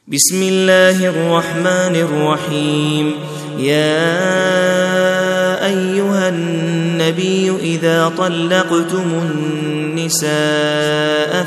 بسم الله الرحمن الرحيم. يا أيها النبي إذا طلقتم النساء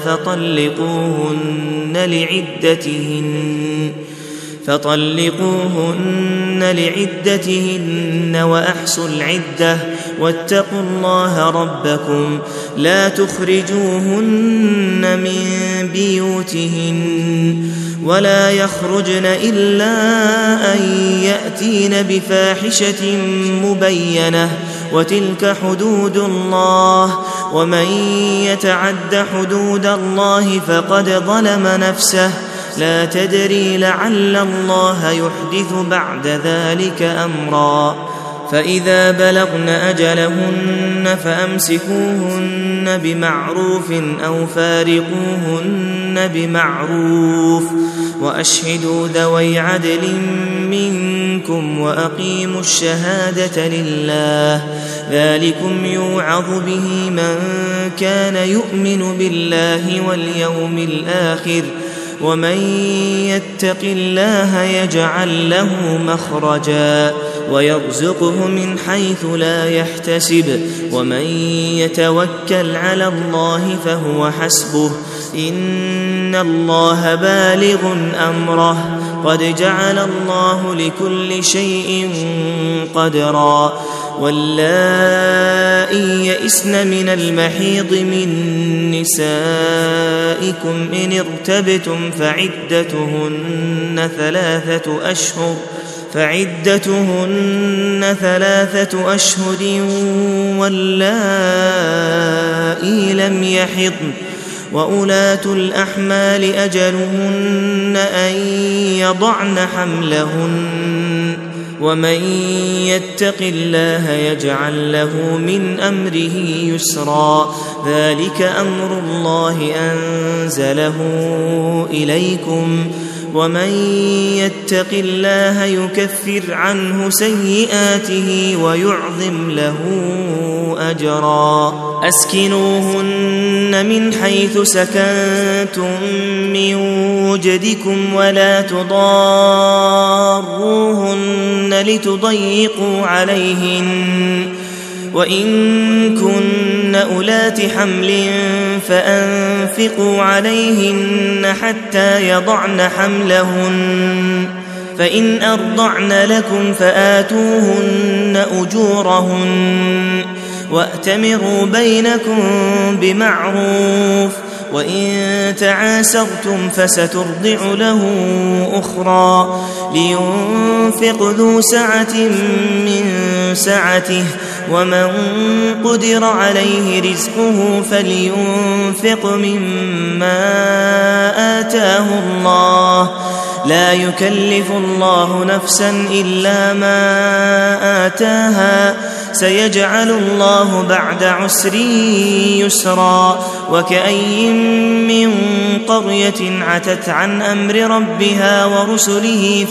فطلقوهن لعدتهن وأحصوا العدة واتقوا الله ربكم لا تخرجوهن من بيوتهن ولا يخرجن إلا أن يأتين بفاحشة مبينة وتلك حدود الله ومن يتعد حدود الله فقد ظلم نفسه لا تدري لعل الله يحدث بعد ذلك أمرا. فإذا بلغن أجلهن فأمسكوهن بمعروف أو فارقوهن بمعروف وأشهدوا ذوي عدل منكم وأقيموا الشهادة لله ذلكم يوعظ به من كان يؤمن بالله واليوم الآخر ومن يتق الله يجعل له مخرجا ويرزقه من حيث لا يحتسب ومن يتوكل على الله فهو حسبه إن الله بالغ أمره قد جعل الله لكل شيء قدرا. واللائي يئسن من المحيض من نسائكم إن ارتبتم فعدتهن 3 أشهر واللائي لم يحضن وأولاة الأحمال أجلهن أن يضعن حملهن ومن يتق الله يجعل له من أمره يسرا ذلك أمر الله أنزله إليكم ومن يتق الله يكفر عنه سيئاته ويعظم له أجرا. أسكنوهن من حيث سكنتم من وجدكم ولا تضاروهن لتضيقوا عليهن وإن كن أولات حمل فأنفقوا عليهن حتى يضعن حملهن فإن أرضعن لكم فآتوهن أجورهن وأتمروا بينكم بمعروف وإن تعاسرتم فسترضع له أخرى لينفق ذو سعة من سعته ومن قدر عليه رزقه فلينفق مما آتاه الله لا يكلف الله نفسا إلا ما آتاها سيجعل الله بعد عسر يسرا. وكأي من قرية عتت عن أمر ربها ورسله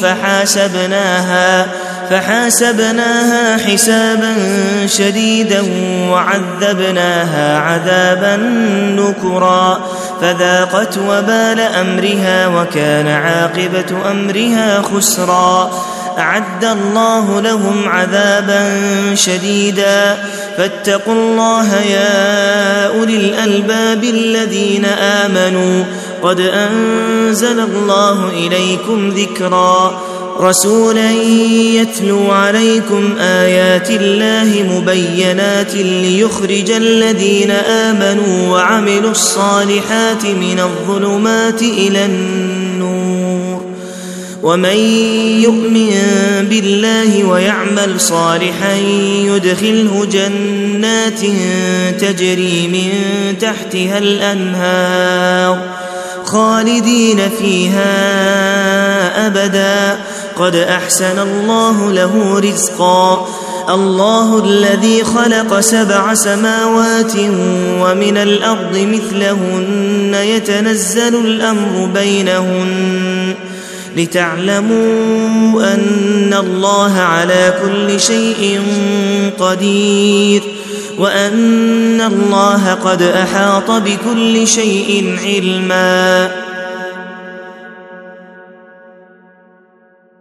فحاسبناها حسابا شديدا وعذبناها عذابا نكرا فذاقت وبال أمرها وكان عاقبة أمرها خسرا. أعد الله لهم عذابا شديدا فاتقوا الله يا أولي الألباب الذين آمنوا قد أنزل الله إليكم ذكرا رسولا يتلو عليكم آيات الله مبينات ليخرج الذين آمنوا وعملوا الصالحات من الظلمات إلى النور ومن يؤمن بالله ويعمل صالحا يدخله جنات تجري من تحتها الأنهار خالدين فيها أبدا قد أحسن الله له رزقا. الله الذي خلق 7 سماوات ومن الأرض مثلهن يتنزل الأمر بينهن لتعلموا أن الله على كل شيء قدير وأن الله قد أحاط بكل شيء علما.